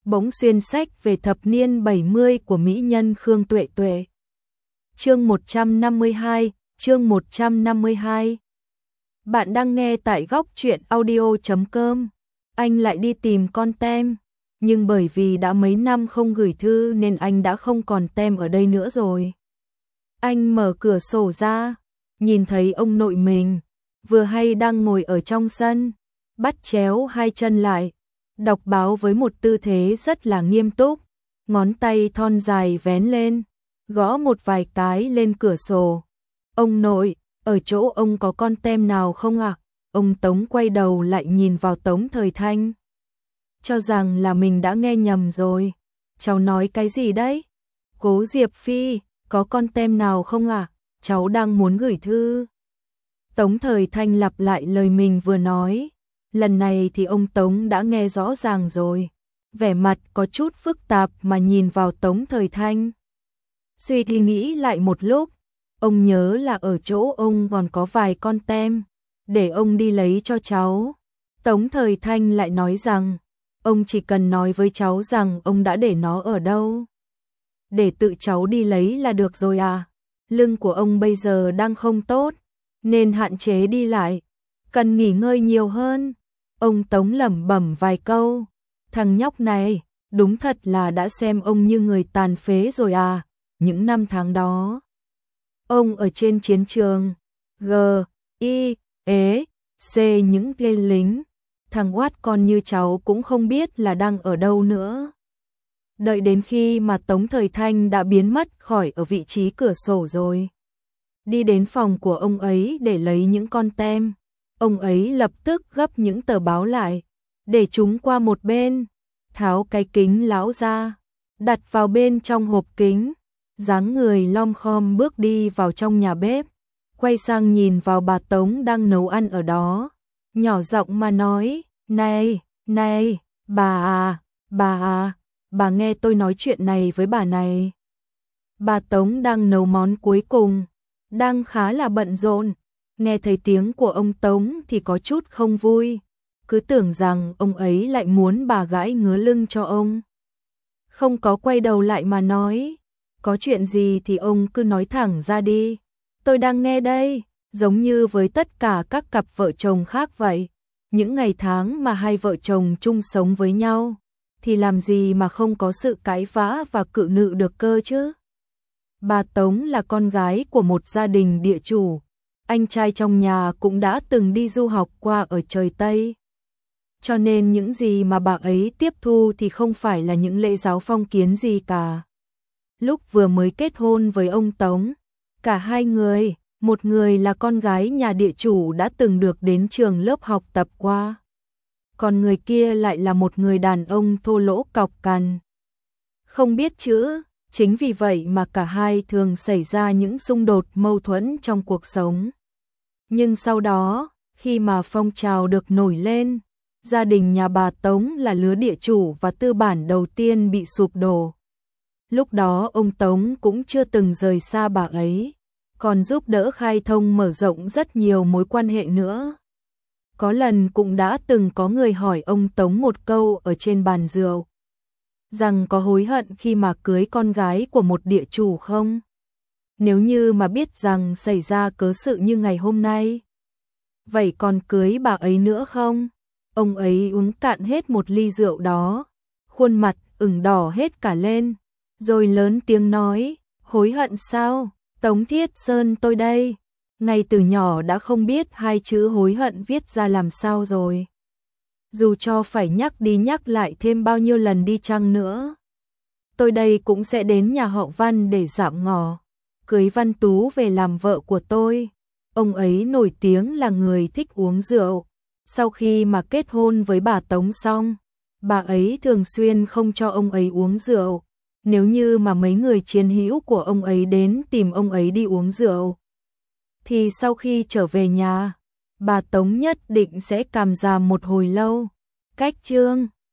bỗng xuyên sách về thập niên 70 của mỹ nhân Khương Tuệ Tuệ. Chương 152, chương 152. Bạn đang nghe tại góc truyện audio.com. Anh lại đi tìm con tem, nhưng bởi vì đã mấy năm không gửi thư nên anh đã không còn tem ở đây nữa rồi. Anh mở cửa sổ ra, nhìn thấy ông nội mình, vừa hay đang ngồi ở trong sân, bắt chéo hai chân lại, đọc báo với một tư thế rất là nghiêm túc, ngón tay thon dài vén lên, gõ một vài cái lên cửa sổ. Ông nội, ở chỗ ông có con tem nào không ạ? Ông Tống quay đầu lại nhìn vào Tống Thời Thanh, cho rằng là mình đã nghe nhầm rồi. Cháu nói cái gì đấy? Cố Diệp Phi, có con tem nào không ạ? Cháu đang muốn gửi thư. Tống Thời Thanh lặp lại lời mình vừa nói. Lần này thì ông Tống đã nghe rõ ràng rồi. Vẻ mặt có chút phức tạp mà nhìn vào Tống Thời Thanh. Suy thì nghĩ lại một lúc, ông nhớ là ở chỗ ông còn có vài con tem, để ông đi lấy cho cháu. Tống Thời Thanh lại nói rằng, ông chỉ cần nói với cháu rằng ông đã để nó ở đâu, để tự cháu đi lấy là được rồi à. Lưng của ông bây giờ đang không tốt, nên hạn chế đi lại, cần nghỉ ngơi nhiều hơn. Ông Tống lẩm bẩm vài câu, thằng nhóc này, đúng thật là đã xem ông như người tàn phế rồi à. Những năm tháng đó, ông ở trên chiến trường, G.I.E.C những tên lính, thằng oát con như cháu cũng không biết là đang ở đâu nữa. Đợi đến khi mà Tống Thời Thanh đã biến mất khỏi ở vị trí cửa sổ rồi, đi đến phòng của ông ấy để lấy những con tem, ông ấy lập tức gấp những tờ báo lại, để chúng qua một bên, tháo cái kính lão ra, đặt vào bên trong hộp kính, dáng người lom khom bước đi vào trong nhà bếp, quay sang nhìn vào bà Tống đang nấu ăn ở đó, nhỏ giọng mà nói, này, bà à, bà nghe tôi nói chuyện này với bà này. Bà Tống đang nấu món cuối cùng, đang khá là bận rộn, nghe thấy tiếng của ông Tống thì có chút không vui, cứ tưởng rằng ông ấy lại muốn bà gãi ngứa lưng cho ông. Không có quay đầu lại mà nói, có chuyện gì thì ông cứ nói thẳng ra đi, tôi đang nghe đây. Giống như với tất cả các cặp vợ chồng khác vậy, những ngày tháng mà hai vợ chồng chung sống với nhau, thì làm gì mà không có sự cãi vã và cự nữ được cơ chứ. Bà Tống là con gái của một gia đình địa chủ, anh trai trong nhà cũng đã từng đi du học qua ở trời Tây. Cho nên những gì mà bà ấy tiếp thu thì không phải là những lễ giáo phong kiến gì cả. Lúc vừa mới kết hôn với ông Tống, cả hai người, một người là con gái nhà địa chủ đã từng được đến trường lớp học tập qua, còn người kia lại là một người đàn ông thô lỗ cọc cằn, không biết chữ. Chính vì vậy mà cả hai thường xảy ra những xung đột mâu thuẫn trong cuộc sống. Nhưng sau đó, khi mà phong trào được nổi lên, gia đình nhà bà Tống là lứa địa chủ và tư bản đầu tiên bị sụp đổ. Lúc đó ông Tống cũng chưa từng rời xa bà ấy, còn giúp đỡ khai thông mở rộng rất nhiều mối quan hệ nữa. Có lần cũng đã từng có người hỏi ông Tống một câu ở trên bàn rượu, rằng có hối hận khi mà cưới con gái của một địa chủ không? Nếu như mà biết rằng xảy ra cớ sự như ngày hôm nay, vậy còn cưới bà ấy nữa không? Ông ấy uống cạn hết một ly rượu đó, khuôn mặt ửng đỏ hết cả lên, rồi lớn tiếng nói, hối hận sao? Tống Thiết Sơn tôi đây, ngay từ nhỏ đã không biết hai chữ hối hận viết ra làm sao rồi. Dù cho phải nhắc đi nhắc lại thêm bao nhiêu lần đi chăng nữa, tôi đây cũng sẽ đến nhà họ Văn để dạm ngõ, cưới Văn Tú về làm vợ của tôi. Ông ấy nổi tiếng là người thích uống rượu. Sau khi mà kết hôn với bà Tống xong, bà ấy thường xuyên không cho ông ấy uống rượu. Nếu như mà mấy người chiến hữu của ông ấy đến tìm ông ấy đi uống rượu, thì sau khi trở về nhà, bà Tống nhất định sẽ càm ràm một hồi lâu. Cách chương